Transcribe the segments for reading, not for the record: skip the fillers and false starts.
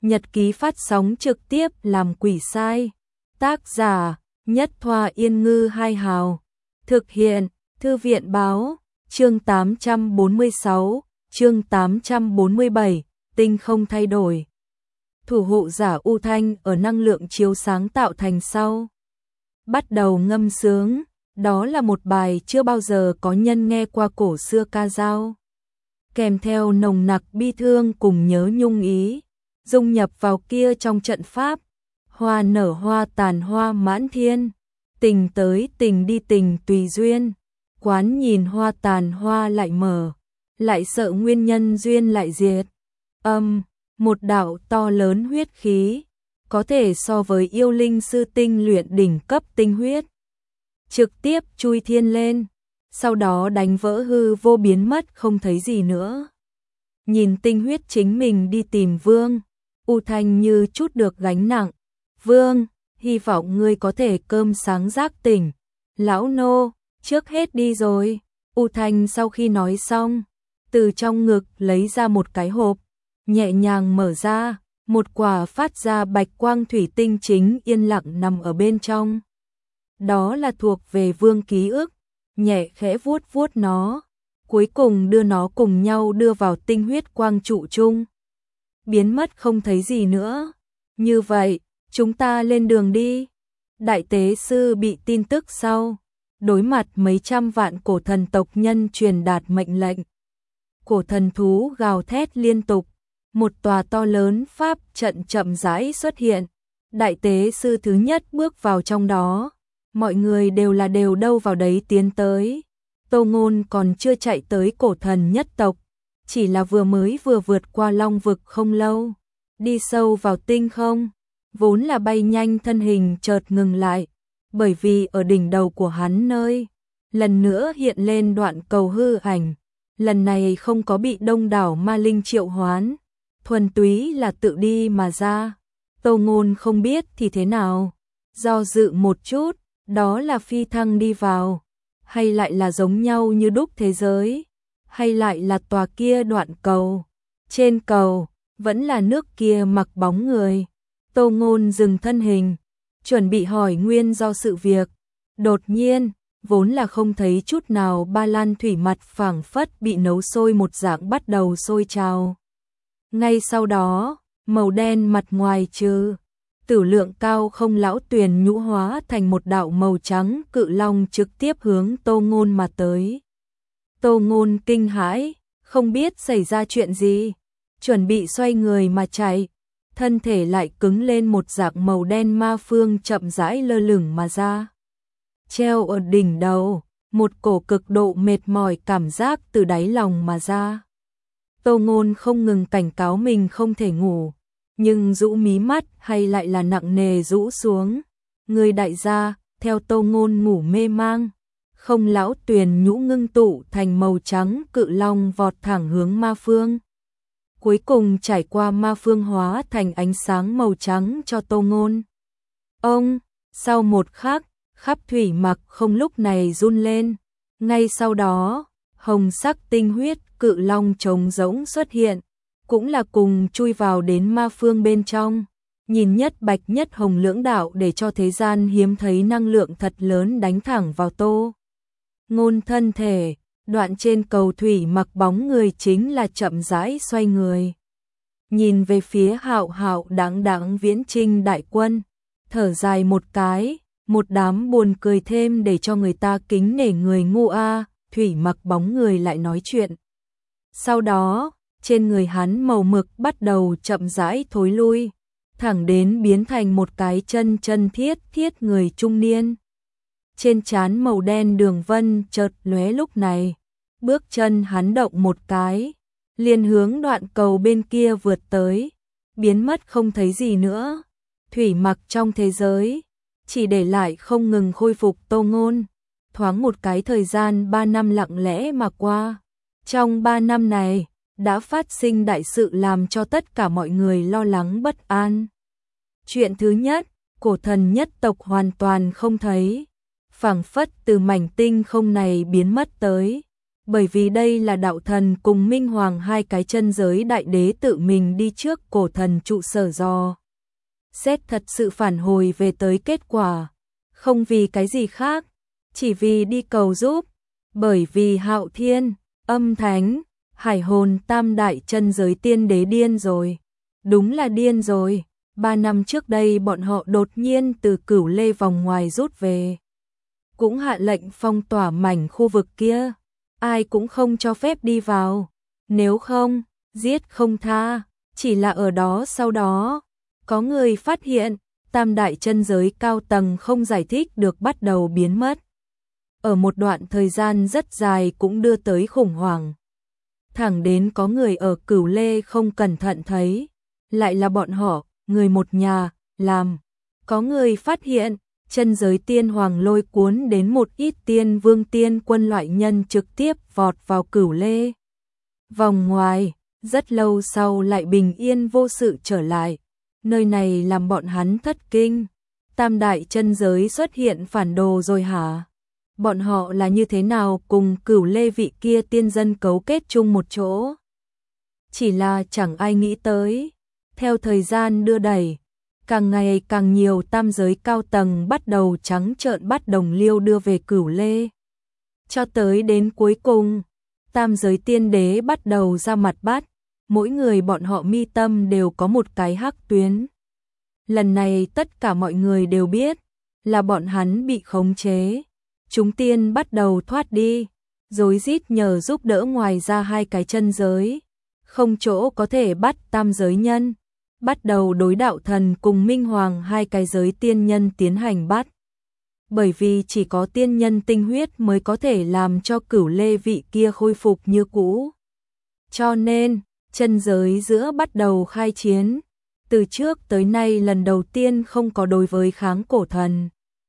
Nhật ký phát sóng trực tiếp làm quỷ sai. Tác giả Nhất Thoa Yên Ngư Hai Hào. Thực hiện Thư viện Báo. Chương 846, chương 847, tinh không thay đổi. Thủ hộ giả U Thanh ở năng lượng chiếu sáng tạo thành sau. Bắt đầu ngâm sướng, đó là một bài chưa bao giờ có nhân nghe qua cổ xưa ca dao. Kèm theo nồng nặc bi thương cùng nhớ nhung ý, dung nhập vào kia trong trận pháp. Hoa nở hoa tàn hoa mãn thiên, tình tới tình đi tình tùy duyên. Quán nhìn hoa tàn hoa lại mở, lại sợ nguyên nhân duyên lại diệt. Một đạo to lớn huyết khí, có thể so với yêu linh sư tinh luyện đỉnh cấp tinh huyết. Trực tiếp chui thiên lên, sau đó đánh vỡ hư vô biến mất không thấy gì nữa. Nhìn tinh huyết chính mình đi tìm Vương, U Thanh như chút được gánh nặng. Vương, hy vọng ngươi có thể cơm sáng giác tỉnh. Lão nô, trước hết đi rồi. U Thanh sau khi nói xong, từ trong ngực lấy ra một cái hộp, nhẹ nhàng mở ra, một quả phát ra bạch quang thủy tinh chính yên lặng nằm ở bên trong. Đó là thuộc về Vương ký ức, nhẹ khẽ vuốt vuốt nó, cuối cùng đưa nó cùng nhau đưa vào tinh huyết quang trụ chung. Biến mất không thấy gì nữa. Như vậy, chúng ta lên đường đi. Đại tế sư bị tin tức sau, đối mặt mấy trăm vạn cổ thần tộc nhân truyền đạt mệnh lệnh. Cổ thần thú gào thét liên tục, một tòa to lớn pháp trận chậm rãi xuất hiện. Đại tế sư thứ nhất bước vào trong đó, mọi người đều đâu vào đấy tiến tới. Tô Ngôn còn chưa chạy tới cổ thần nhất tộc, chỉ là vừa vượt qua long vực không lâu, đi sâu vào tinh không. Vốn là bay nhanh thân hình chợt ngừng lại, bởi vì ở đỉnh đầu của hắn nơi, lần nữa hiện lên đoạn cầu hư ảnh. Lần này không có bị đông đảo ma linh triệu hoán, thuần túy là tự đi mà ra. Tô Ngôn không biết thì thế nào, do dự một chút, đó là phi thăng đi vào, hay lại là giống nhau như đúc thế giới, hay lại là tòa kia đoạn cầu. Trên cầu, vẫn là nước kia mặc bóng người. Tô Ngôn dừng thân hình, chuẩn bị hỏi nguyên do sự việc. Đột nhiên, vốn là không thấy chút nào ba lan thủy mặt phảng phất bị nấu sôi một dạng bắt đầu sôi trào. Ngay sau đó, màu đen mặt ngoài trừ tử lượng cao không lão tuyền nhũ hóa thành một đạo màu trắng cự long trực tiếp hướng Tô Ngôn mà tới. Tô Ngôn kinh hãi, không biết xảy ra chuyện gì, chuẩn bị xoay người mà chạy, thân thể lại cứng lên, một dạng màu đen ma phương chậm rãi lơ lửng mà ra. Treo ở đỉnh đầu, một cổ cực độ mệt mỏi cảm giác từ đáy lòng mà ra. Tô Ngôn không ngừng cảnh cáo mình không thể ngủ, nhưng rũ mí mắt hay lại là nặng nề rũ xuống. Người đại gia, theo Tô Ngôn ngủ mê mang, không lão tuyền nhũ ngưng tụ thành màu trắng cự long vọt thẳng hướng ma phương. Cuối cùng trải qua ma phương hóa thành ánh sáng màu trắng cho Tô Ngôn. Sau một khắc, khắp thủy mặc không lúc này run lên. Ngay sau đó, hồng sắc tinh huyết cự long trống rỗng xuất hiện, cũng là cùng chui vào đến ma phương bên trong. Nhìn nhất bạch nhất hồng lưỡng đạo để cho thế gian hiếm thấy năng lượng thật lớn đánh thẳng vào Tô Ngôn thân thể. Đoạn trên cầu thủy mặc bóng người chính là chậm rãi xoay người, nhìn về phía hạo hạo đáng đáng viễn trinh đại quân, thở dài một cái, một đám buồn cười thêm để cho người ta kính nể người ngu a. Thủy mặc bóng người lại nói chuyện. Sau đó, trên người hắn màu mực bắt đầu chậm rãi thối lui, thẳng đến biến thành một cái chân thiết người trung niên. Trên trán màu đen đường vân chợt lóe, lúc này, bước chân hắn động một cái, liền hướng đoạn cầu bên kia vượt tới, biến mất không thấy gì nữa. Thủy mặc trong thế giới, chỉ để lại không ngừng khôi phục Tô Ngôn. Thoáng một cái thời gian 3 năm lặng lẽ mà qua. Trong 3 năm này, đã phát sinh đại sự làm cho tất cả mọi người lo lắng bất an. Chuyện thứ nhất, cổ thần nhất tộc hoàn toàn không thấy, phảng phất từ mảnh tinh không này biến mất tới. Bởi vì đây là đạo thần cùng Minh Hoàng hai cái chân giới đại đế tự mình đi trước cổ thần trụ sở do. Xét thật sự phản hồi về tới kết quả, không vì cái gì khác, chỉ vì đi cầu giúp, bởi vì Hạo Thiên, Âm Thánh, Hải Hồn tam đại chân giới tiên đế điên rồi. Đúng là điên rồi, 3 năm trước đây bọn họ đột nhiên từ Cửu Lê vòng ngoài rút về. Cũng hạ lệnh phong tỏa mảnh khu vực kia, ai cũng không cho phép đi vào, nếu không, giết không tha, chỉ là ở đó sau đó, có người phát hiện, tam đại chân giới cao tầng không giải thích được bắt đầu biến mất. Ở một đoạn thời gian rất dài cũng đưa tới khủng hoảng. Thẳng đến có người ở Cửu Lê không cẩn thận thấy, lại là bọn họ, người một nhà, làm. Có người phát hiện, chân giới tiên hoàng lôi cuốn đến một ít tiên vương tiên quân loại nhân trực tiếp vọt vào Cửu Lê. Vòng ngoài, rất lâu sau lại bình yên vô sự trở lại. Nơi này làm bọn hắn thất kinh. Tam đại chân giới xuất hiện phản đồ rồi hả? Bọn họ là như thế nào cùng Cửu Lê vị kia tiên dân cấu kết chung một chỗ? Chỉ là chẳng ai nghĩ tới. Theo thời gian đưa đẩy, càng ngày càng nhiều tam giới cao tầng bắt đầu trắng trợn bắt đồng liêu đưa về Cửu Lê. Cho tới đến cuối cùng, tam giới tiên đế bắt đầu ra mặt bắt, mỗi người bọn họ mi tâm đều có một cái hắc tuyến. Lần này tất cả mọi người đều biết là bọn hắn bị khống chế. Chúng tiên bắt đầu thoát đi, rối rít nhờ giúp đỡ ngoài ra hai cái chân giới, không chỗ có thể bắt tam giới nhân, bắt đầu đối đạo thần cùng Minh Hoàng hai cái giới tiên nhân tiến hành bắt. Bởi vì chỉ có tiên nhân tinh huyết mới có thể làm cho Cửu Lê vị kia khôi phục như cũ. Cho nên, chân giới giữa bắt đầu khai chiến, từ trước tới nay lần đầu tiên không có đối với kháng cổ thần,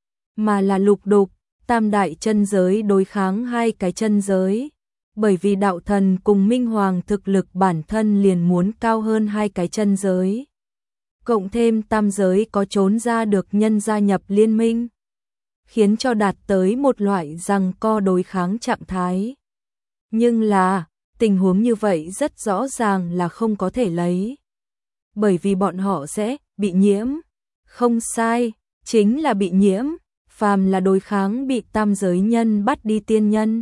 mà là lục đục. Tam đại chân giới đối kháng hai cái chân giới, bởi vì đạo thần cùng Minh Hoàng thực lực bản thân liền muốn cao hơn hai cái chân giới. Cộng thêm tam giới có trốn ra được nhân gia nhập liên minh, khiến cho đạt tới một loại giằng co đối kháng trạng thái. Nhưng là, tình huống như vậy rất rõ ràng là không có thể lấy. Bởi vì bọn họ sẽ bị nhiễm. Không sai, chính là bị nhiễm. Phàm là đối kháng bị tam giới nhân bắt đi tiên nhân,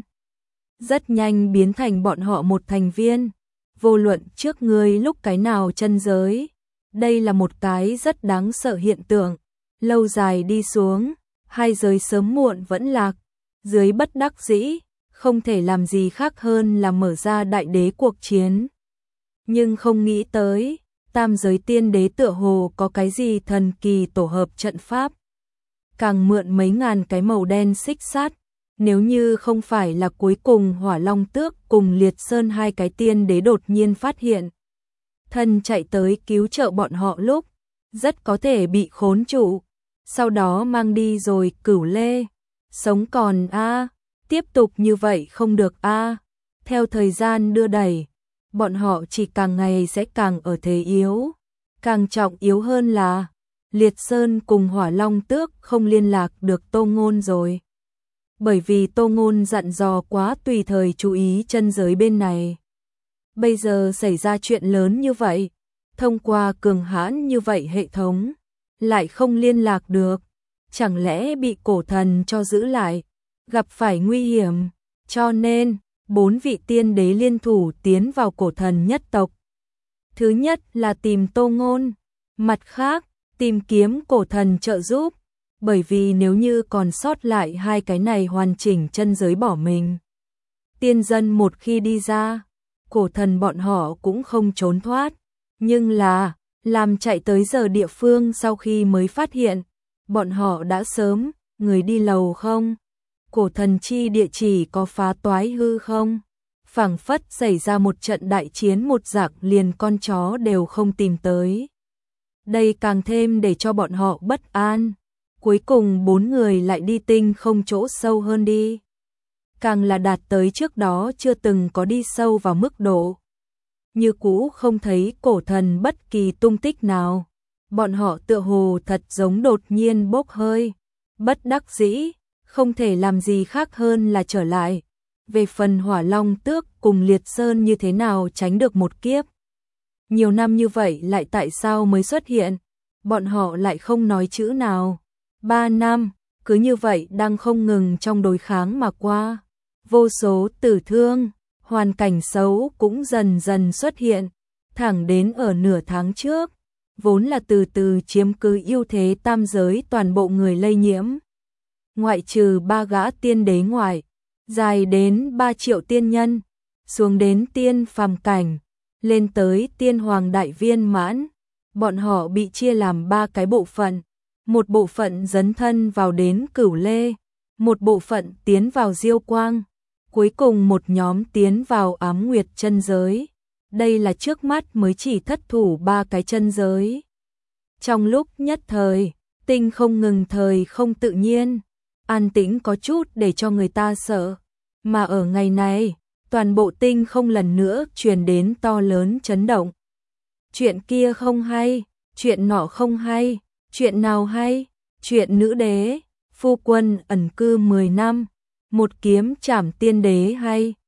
rất nhanh biến thành bọn họ một thành viên, vô luận trước người lúc cái nào chân giới. Đây là một cái rất đáng sợ hiện tượng, lâu dài đi xuống, hai giới sớm muộn vẫn lạc, dưới bất đắc dĩ, không thể làm gì khác hơn là mở ra đại đế cuộc chiến. Nhưng không nghĩ tới, tam giới tiên đế tựa hồ có cái gì thần kỳ tổ hợp trận pháp. Càng mượn mấy ngàn cái màu đen xích sắt, nếu như không phải là cuối cùng Hỏa Long Tước cùng Liệt Sơn hai cái tiên đế đột nhiên phát hiện, thân chạy tới cứu trợ bọn họ lúc, rất có thể bị khốn trụ, sau đó mang đi rồi Cửu Lê. Sống còn tiếp tục như vậy không được Theo thời gian đưa đẩy, bọn họ chỉ càng ngày sẽ càng ở thế yếu, càng trọng yếu hơn là Liệt Sơn cùng Hỏa Long Tước không liên lạc được Tô Ngôn rồi. Bởi vì Tô Ngôn dặn dò quá tùy thời chú ý chân giới bên này. Bây giờ xảy ra chuyện lớn như vậy, thông qua cường hãn như vậy hệ thống, lại không liên lạc được. Chẳng lẽ bị cổ thần cho giữ lại, gặp phải nguy hiểm, cho nên 4 vị tiên đế liên thủ tiến vào cổ thần nhất tộc. Thứ nhất là tìm Tô Ngôn, mặt khác, tìm kiếm cổ thần trợ giúp, bởi vì nếu như còn sót lại hai cái này hoàn chỉnh chân giới bỏ mình. Tiên dân một khi đi ra, cổ thần bọn họ cũng không trốn thoát, nhưng là, làm chạy tới giờ địa phương sau khi mới phát hiện, bọn họ đã sớm, người đi lầu không? Cổ thần chi địa chỉ có phá toái hư không? Phảng phất xảy ra một trận đại chiến một dạng liền con chó đều không tìm tới. Đây càng thêm để cho bọn họ bất an. Cuối cùng 4 người lại đi tinh không chỗ sâu hơn đi. Càng là đạt tới trước đó chưa từng có đi sâu vào mức độ. Như cũ không thấy cổ thần bất kỳ tung tích nào. Bọn họ tựa hồ thật giống đột nhiên bốc hơi. Bất đắc dĩ, không thể làm gì khác hơn là trở lại. về phần Hỏa Long Tước cùng Liệt Sơn như thế nào tránh được một kiếp. Nhiều năm như vậy lại tại sao mới xuất hiện, bọn họ lại không nói chữ nào. 3 năm, cứ như vậy đang không ngừng trong đối kháng mà qua. Vô số tử thương, hoàn cảnh xấu cũng dần dần xuất hiện, thẳng đến ở nửa tháng trước, vốn là từ từ chiếm cứ ưu thế tam giới toàn bộ người lây nhiễm. Ngoại trừ 3 gã tiên đế ngoại, dài đến 3 triệu tiên nhân, xuống đến tiên phàm cảnh, lên tới tiên hoàng đại viên mãn, bọn họ bị chia làm 3 cái bộ phận. Một bộ phận dấn thân vào đến Cửu Lê, một bộ phận tiến vào Diêu Quang, cuối cùng một nhóm tiến vào Ám Nguyệt chân giới. Đây là trước mắt mới chỉ thất thủ 3 cái chân giới. Trong lúc nhất thời, tinh không ngừng thời không tự nhiên, an tĩnh có chút để cho người ta sợ. Mà ở ngày này, toàn bộ tinh không lần nữa truyền đến to lớn chấn động. Chuyện kia không hay, chuyện nọ không hay, chuyện nào hay, chuyện nữ đế, phu quân ẩn cư 10 năm, một kiếm trảm tiên đế hay,